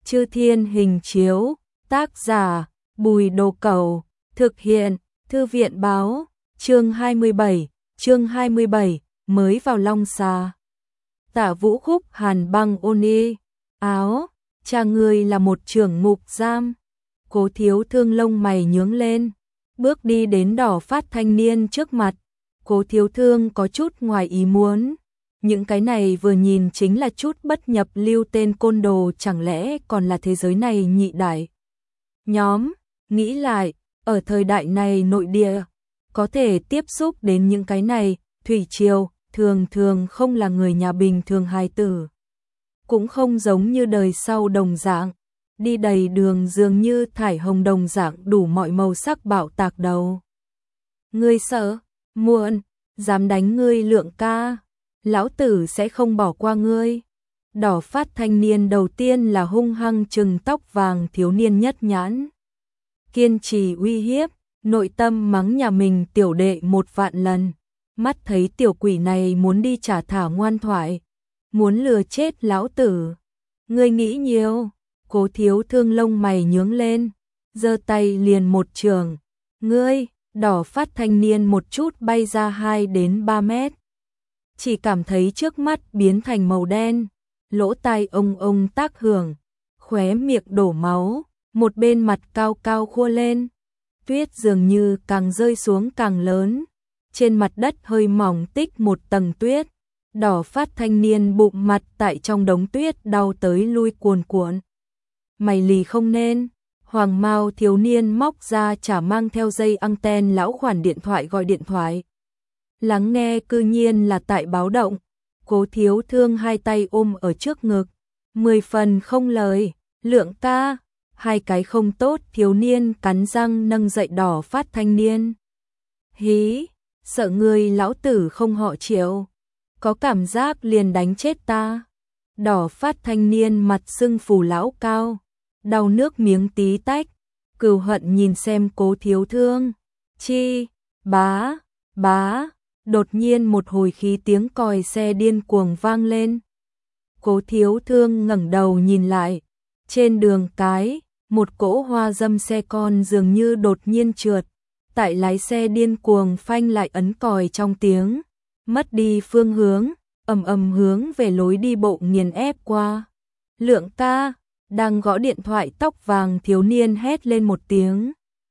Chư Thiên Hình Chiếu, tác giả Bùi Đồ Cẩu, thực hiện Thư viện Báo, chương 27, mới vào Long Xà. Tả Vũ Khúc hàn băng ôn y, áo, cha ngươi là một trưởng ngục giam. Cố Thiếu Thương lông mày nhướng lên, bước đi đến Đỏ Phát thanh niên trước mặt. Cố Thiếu Thương có chút ngoài ý muốn. Những cái này vừa nhìn chính là chút bất nhập lưu tên côn đồ, chẳng lẽ còn là thế giới này nhị đại nhóm. Nghĩ lại, ở thời đại này nội địa, có thể tiếp xúc đến những cái này, thủy triều, thường thường không là người nhà bình thường hài tử. Cũng không giống như đời sau đồng dạng, đi đầy đường dường như thải hồng đồng dạng đủ mọi màu sắc bạo tạc đầu. Ngươi sợ, muộn, dám đánh ngươi Lượng ca, lão tử sẽ không bỏ qua ngươi. Đỏ Phát thanh niên đầu tiên là hung hăng trừng tóc vàng thiếu niên nhất nhãn. Kiên trì uy hiếp, nội tâm mắng nhà mình tiểu đệ 1.000.000 lần. Mắt thấy tiểu quỷ này muốn đi trả thảo ngoan thoại, muốn lừa chết lão tử. Ngươi nghĩ nhiều. Cố Thiếu Thương lông mày nhướng lên, giơ tay liền một trường. Ngươi, Đỏ Phát thanh niên một chút bay ra 2 đến 3 mét. Chỉ cảm thấy trước mắt biến thành màu đen, lỗ tai ông tác hưởng, khóe miệng đổ máu, một bên mặt cao cao khua lên. Tuyết dường như càng rơi xuống càng lớn, trên mặt đất hơi mỏng tích một tầng tuyết. Đỏ Phát thanh niên bụng mặt tại trong đống tuyết đau tới lui cuồn cuộn. Mày lì không nên. Hoàng Mao thiếu niên móc ra chả mang theo dây anten lão khoản điện thoại gọi điện thoại. Lắng nghe cư nhiên là tại báo động. Cố Thiếu Thương hai tay ôm ở trước ngực, 10 phần không lời. Lượng ca, hai cái không tốt. Thiếu niên cắn răng nâng dậy Đỏ Phát thanh niên. Hí, sợ ngươi lão tử không họ Triệu, có cảm giác liền đánh chết ta. Đỏ Phát thanh niên mặt sưng phù lão cao, đau nước miếng tí tách, cừu hận nhìn xem Cố Thiếu Thương. Chi, bá, đột nhiên một hồi khí tiếng còi xe điên cuồng vang lên. Cố Thiếu Thương ngẩng đầu nhìn lại, trên đường cái, một cỗ hoa dâm xe con dường như đột nhiên trượt, tại lái xe điên cuồng phanh lại ấn còi trong tiếng, mất đi phương hướng, ầm hướng về lối đi bộ nghiền ép qua. Lượng ca, đang gõ điện thoại tóc vàng thiếu niên hét lên một tiếng.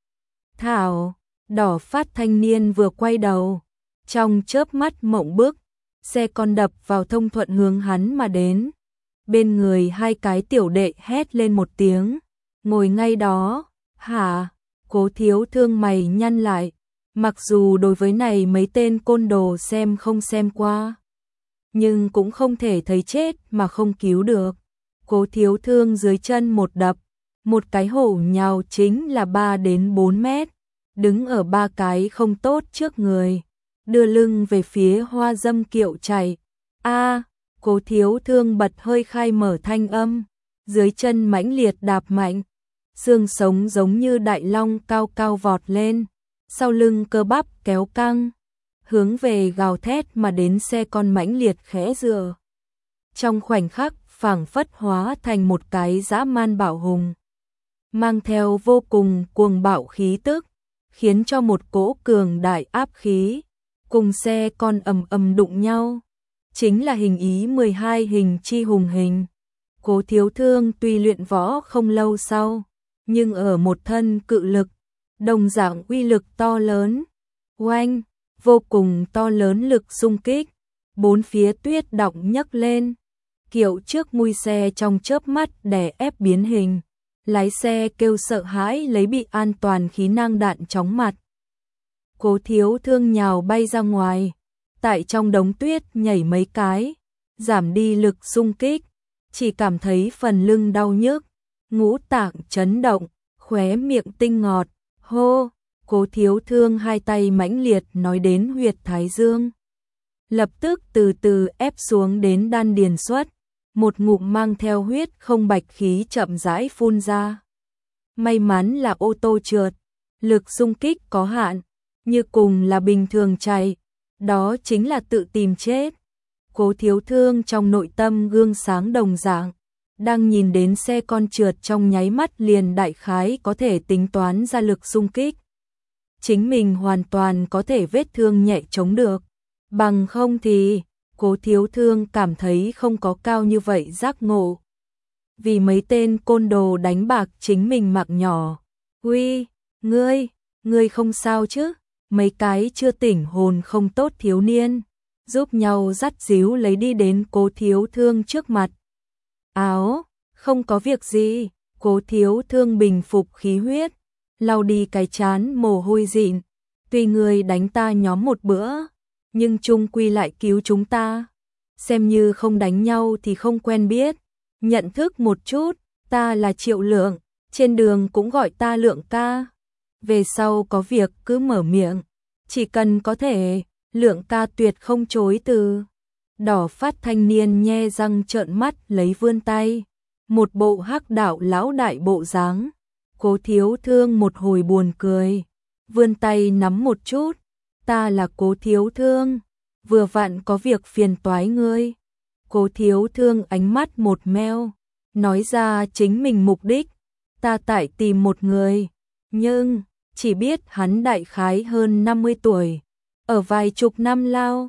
Thảo, Đỏ Phát thanh niên vừa quay đầu, trong chớp mắt mộng bức, xe con đập vào thông thuận hướng hắn mà đến. Bên người hai cái tiểu đệ hét lên một tiếng, ngồi ngay đó. Hả? Cố Thiếu Thương mày nhăn lại, mặc dù đối với này mấy tên côn đồ xem không xem qua, nhưng cũng không thể thấy chết mà không cứu được. Cố Thiếu Thương dưới chân một đập, một cái hổ nhào chính là 3 đến 4 mét, đứng ở ba cái không tốt trước người, đưa lưng về phía hoa dâm kiệu chạy. A, Cố Thiếu Thương bật hơi khai mở thanh âm, dưới chân mãnh liệt đạp mạnh, xương sống giống như đại long cao cao vọt lên, sau lưng cơ bắp kéo căng, hướng về gào thét mà đến xe con mãnh liệt khẽ dựa. Trong khoảnh khắc phảng phất hóa thành một cái dã man bạo hùng, mang theo vô cùng cuồng bạo khí tức, khiến cho một cỗ cường đại áp khí cùng xe con ầm đụng nhau, chính là hình ý 12 hình chi hùng hình. Cố Thiếu Thương tuy luyện võ không lâu sau, nhưng ở một thân cự lực, đồng dạng uy lực to lớn. Oanh, vô cùng to lớn lực xung kích, bốn phía tuyết động nhấc lên. Kiệu trước mui xe trong chớp mắt đè ép biến hình, lái xe kêu sợ hãi lấy bị an toàn khí nang đạn chóng mặt. Cố Thiếu Thương nhào bay ra ngoài, tại trong đống tuyết nhảy mấy cái, giảm đi lực xung kích, chỉ cảm thấy phần lưng đau nhức, ngũ tạng chấn động, khóe miệng tinh ngọt. Hô, Cố Thiếu Thương hai tay mãnh liệt nói đến huyệt thái dương, lập tức từ từ ép xuống đến đan điền xuất, một ngụm mang theo huyết không bạch khí chậm rãi phun ra. May mắn là ô tô trượt, lực xung kích có hạn, như cùng là bình thường chạy, đó chính là tự tìm chết. Cố Thiếu Thương trong nội tâm gương sáng đồng dạng, đang nhìn đến xe con trượt trong nháy mắt liền đại khái có thể tính toán ra lực xung kích. Chính mình hoàn toàn có thể vết thương nhẹ chống được, bằng không thì Cố Thiếu Thương cảm thấy không có cao như vậy giác ngộ. Vì mấy tên côn đồ đánh bạc chính mình mạng nhỏ. Uy, ngươi không sao chứ? Mấy cái chưa tỉnh hồn không tốt thiếu niên, giúp nhau dắt díu lấy đi đến Cố Thiếu Thương trước mặt. Áo, không có việc gì, Cố Thiếu Thương bình phục khí huyết, lau đi cái trán mồ hôi dịn. Tuy ngươi đánh ta nhóm một bữa, nhưng chung quy lại cứu chúng ta. Xem như không đánh nhau thì không quen biết. Nhận thức một chút, ta là Triệu Lượng, trên đường cũng gọi ta Lượng ca. Về sau có việc cứ mở miệng, chỉ cần có thể, Lượng ca tuyệt không chối từ. Đỏ phát thanh niên nhe răng trợn mắt lấy vươn tay, một bộ hắc đạo lão đại bộ dáng. Cố Thiếu Thương một hồi buồn cười, vươn tay nắm một chút, ta là Cố Thiếu Thương, vừa vặn có việc phiền toái ngươi. Cố Thiếu Thương ánh mắt một meo, nói ra chính mình mục đích, ta tại tìm một người, nhưng chỉ biết hắn đại khái hơn 50 tuổi, ở vài chục năm lao,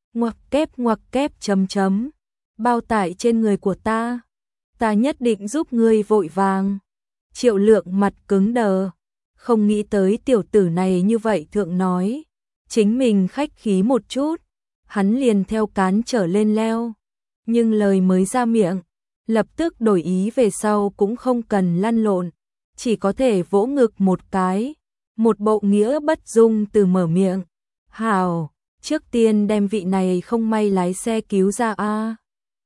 ngoặc kép chấm chấm, bao tải trên người của ta nhất định giúp ngươi vội vàng. Triệu Lượng mặt cứng đờ, không nghĩ tới tiểu tử này như vậy thượng nói, chính mình khách khí một chút, hắn liền theo cán trở lên leo. Nhưng lời mới ra miệng, lập tức đổi ý về sau cũng không cần lăn lộn, chỉ có thể vỗ ngực một cái, một bộ nghĩa bất dung từ mở miệng. Hảo, trước tiên đem vị này không may lái xe cứu ra a.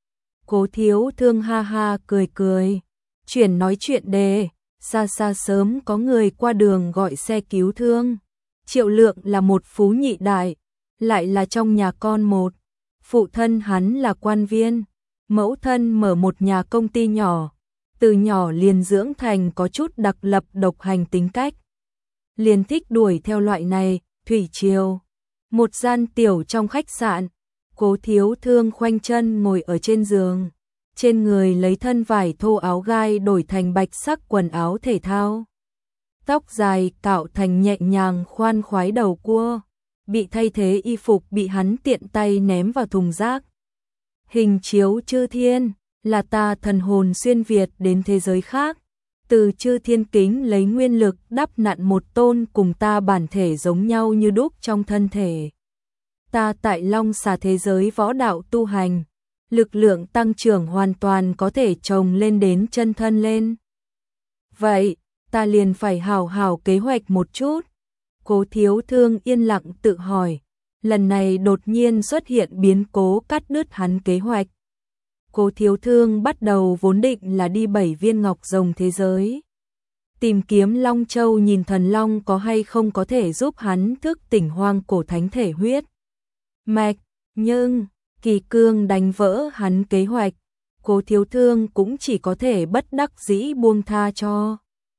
Cố Thiếu Thương ha ha cười cười, chuyển nói chuyện đề, xa xa sớm có người qua đường gọi xe cứu thương. Triệu Lượng là một phú nhị đại, lại là trong nhà con một. Phụ thân hắn là quan viên, mẫu thân mở một nhà công ty nhỏ, từ nhỏ liền dưỡng thành có chút đặc lập độc hành tính cách. Liền thích đuổi theo loại này, thủy triều. Một gian tiểu trong khách sạn, Cố Thiếu Thương khoanh chân ngồi ở trên giường, trên người lấy thân vải thô áo gai đổi thành bạch sắc quần áo thể thao. Tóc dài cạo thành nhẹ nhàng khoan khoái đầu cua, bị thay thế y phục bị hắn tiện tay ném vào thùng rác. Hình chiếu chư thiên, là ta thần hồn xuyên Việt đến thế giới khác, từ chư thiên kính lấy nguyên lực đắp nặn một tôn cùng ta bản thể giống nhau như đúc trong thân thể. Ta tại Long Xà thế giới võ đạo tu hành, lực lượng tăng trưởng hoàn toàn có thể trồng lên đến chân thân lên. Vậy, ta liền phải hào hào kế hoạch một chút. Cố Thiếu Thương yên lặng tự hỏi, lần này đột nhiên xuất hiện biến cố cắt đứt hắn kế hoạch. Cố Thiếu Thương bắt đầu vốn định là đi 7 viên ngọc rồng thế giới, tìm kiếm Long Châu nhìn thần long có hay không có thể giúp hắn thức tỉnh hoang cổ thánh thể huyết mạch, nhưng kỳ cương đánh vỡ hắn kế hoạch, Cố Thiếu Thương cũng chỉ có thể bất đắc dĩ buông tha cho.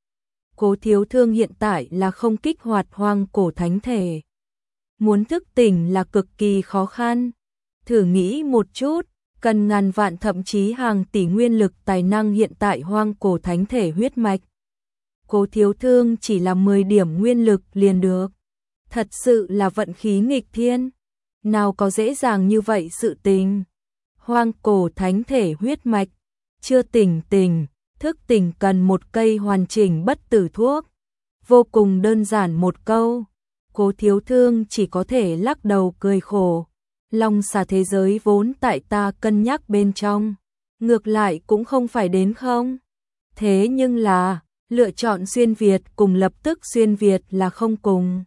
Cố Thiếu Thương hiện tại là không kích hoạt hoang cổ thánh thể, muốn thức tỉnh là cực kỳ khó khăn. Thử nghĩ một chút, cần ngàn vạn thậm chí hàng tỷ nguyên lực tài năng hiện tại hoang cổ thánh thể huyết mạch. Cố Thiếu Thương chỉ là 10 điểm nguyên lực liền được. Thật sự là vận khí nghịch thiên. Nào có dễ dàng như vậy sự tình. Hoang cổ thánh thể huyết mạch, chưa tỉnh, thức tỉnh cần một cây hoàn chỉnh bất tử thuốc. Vô cùng đơn giản một câu. Cố Thiếu Thương chỉ có thể lắc đầu cười khổ. Long Xà thế giới vốn tại ta cân nhắc bên trong, ngược lại cũng không phải đến không. Thế nhưng là, lựa chọn xuyên Việt cùng lập tức xuyên Việt là không cùng.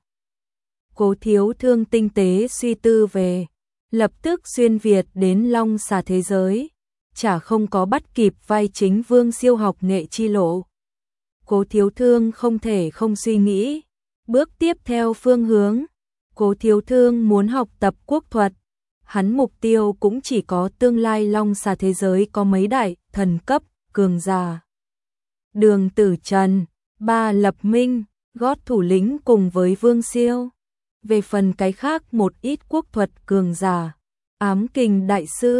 Cố Thiếu Thương tinh tế suy tư về, lập tức xuyên Việt đến Long Xà thế giới, chả không có bắt kịp vai chính Vương Siêu học nghệ chi lộ. Cố Thiếu Thương không thể không suy nghĩ, bước tiếp theo phương hướng. Cố Thiếu Thương muốn học tập quốc thuật, hắn mục tiêu cũng chỉ có tương lai Long Xà thế giới có mấy đại thần cấp cường giả. Đường Tử Trần, Ba Lập Minh, gót thủ lĩnh cùng với Vương Siêu. Về phần cái khác một ít quốc thuật cường giả, Ám Kình đại sư,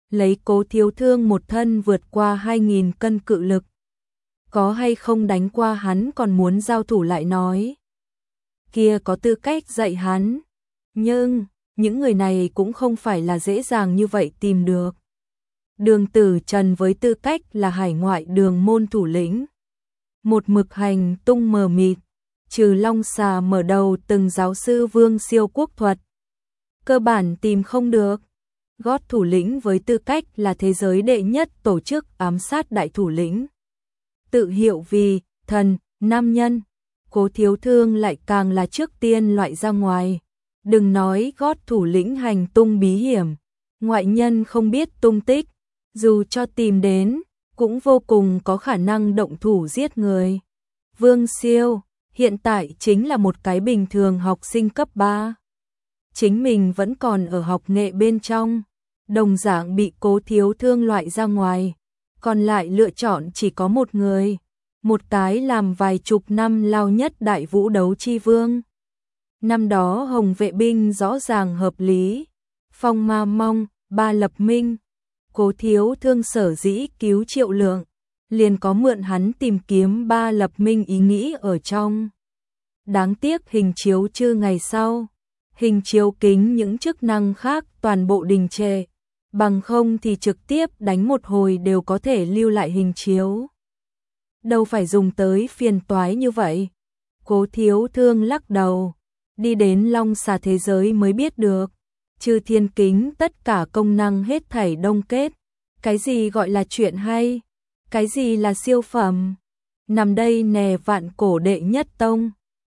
lấy Cố Thiếu Thương một thân vượt qua 2.000 cân cự lực. Có hay không đánh qua hắn còn muốn giao thủ lại nói. Kia có tư cách dạy hắn. Nhưng, những người này cũng không phải là dễ dàng như vậy tìm được. Đường Tử Trần với tư cách là hải ngoại đường môn thủ lĩnh. Một mực hành tung mờ mịt, trừ Long Xà mở đầu từng giáo sư Vương Siêu quốc thuật. Cơ bản tìm không được. Gót thủ lĩnh với tư cách là thế giới đệ nhất tổ chức ám sát đại thủ lĩnh. Tự hiệu vì thần, nam nhân. Cố Thiếu Thương lại càng là trước tiên loại ra ngoài. Đừng nói gót thủ lĩnh hành tung bí hiểm, ngoại nhân không biết tung tích, dù cho tìm đến, cũng vô cùng có khả năng động thủ giết người. Vương Siêu, hiện tại chính là một cái bình thường học sinh cấp 3. Chính mình vẫn còn ở học nghệ bên trong, đồng dạng bị Cố Thiếu Thương loại ra ngoài, còn lại lựa chọn chỉ có một người, một cái làm vài chục năm lao nhất Đại Vũ Đấu Chi Vương. Năm đó Hồng Vệ binh rõ ràng hợp lý, Phong Ma Mong, Ba Lập Minh, Cố Thiếu Thương sở dĩ cứu Triệu Lượng, liền có mượn hắn tìm kiếm Ba Lập Minh ý nghĩ ở trong. Đáng tiếc hình chiếu chưa ngày sau, hình chiếu kính những chức năng khác toàn bộ đình trệ, bằng không thì trực tiếp đánh một hồi đều có thể lưu lại hình chiếu. Đâu phải dùng tới phiền toái như vậy. Cố Thiếu Thương lắc đầu, đi đến Long Xà thế giới mới biết được, trừ thiên kính tất cả công năng hết thảy đông kết. Cái gì gọi là chuyện hay? Cái gì là siêu phẩm? Nằm đây nè vạn cổ đệ nhất tông.